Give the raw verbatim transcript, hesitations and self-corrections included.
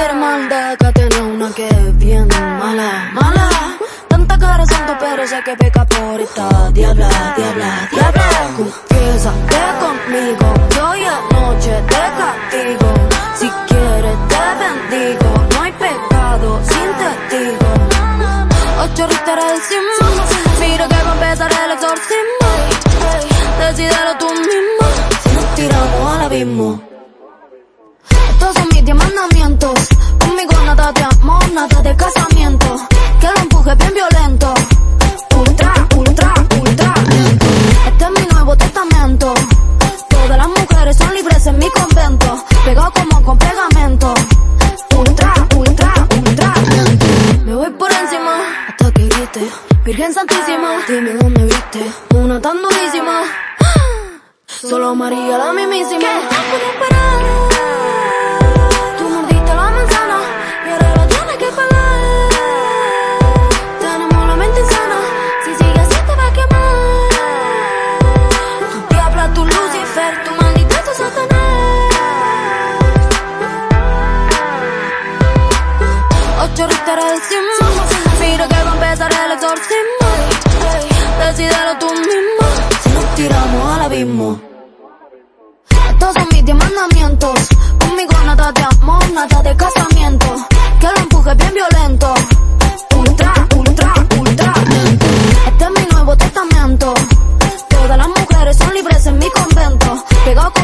quieres mal, deja tener una que es bien mala, mala. Tanta cara santo, pero sé que peca por esta diabla, diabla, diabla. Confiésate conmigo, que hoy anoche te castigo. Si quieres te bendigo, no hay pecado sin testigo. Ocho ristas decimos, mira que va a empezar el exorcismo. Decídelo tú mismo, si nos tiramos al abismo. Estos son mis diez mandamientos, conmigo nada de amor, nada de casamiento. Que lo empuje bien violento, ultra, ultra, ultra lento. Este es mi nuevo testamento, todas las mujeres son libres en mi convento. Pegado como con pegamento, ultra, ultra, ultra lento. Me voy por encima hasta que grite, Virgen Santísima, dime dónde viste una tan durísima. Solo María la mismísima. ¿Qué puedes parar? Tú mordiste la manzana y ahora la tienes que pagar. Tenemos la mente insana, si sigues así te va a quemar. Tu diabla, tu Lucifer, tu maldita, tu Satanás. Ocho ristas decimos, mira que va a empezar el exorcismo. Decídelo tú mismo, si nos tiramos al abismo. Estos son mis diez mandamientos, conmigo nada de amor, nada de casamiento. Que lo empuje bien violento, ultra, ultra, ultra lento. Este es mi nuevo testamento, todas las mujeres son libres en mi convento. Pegado con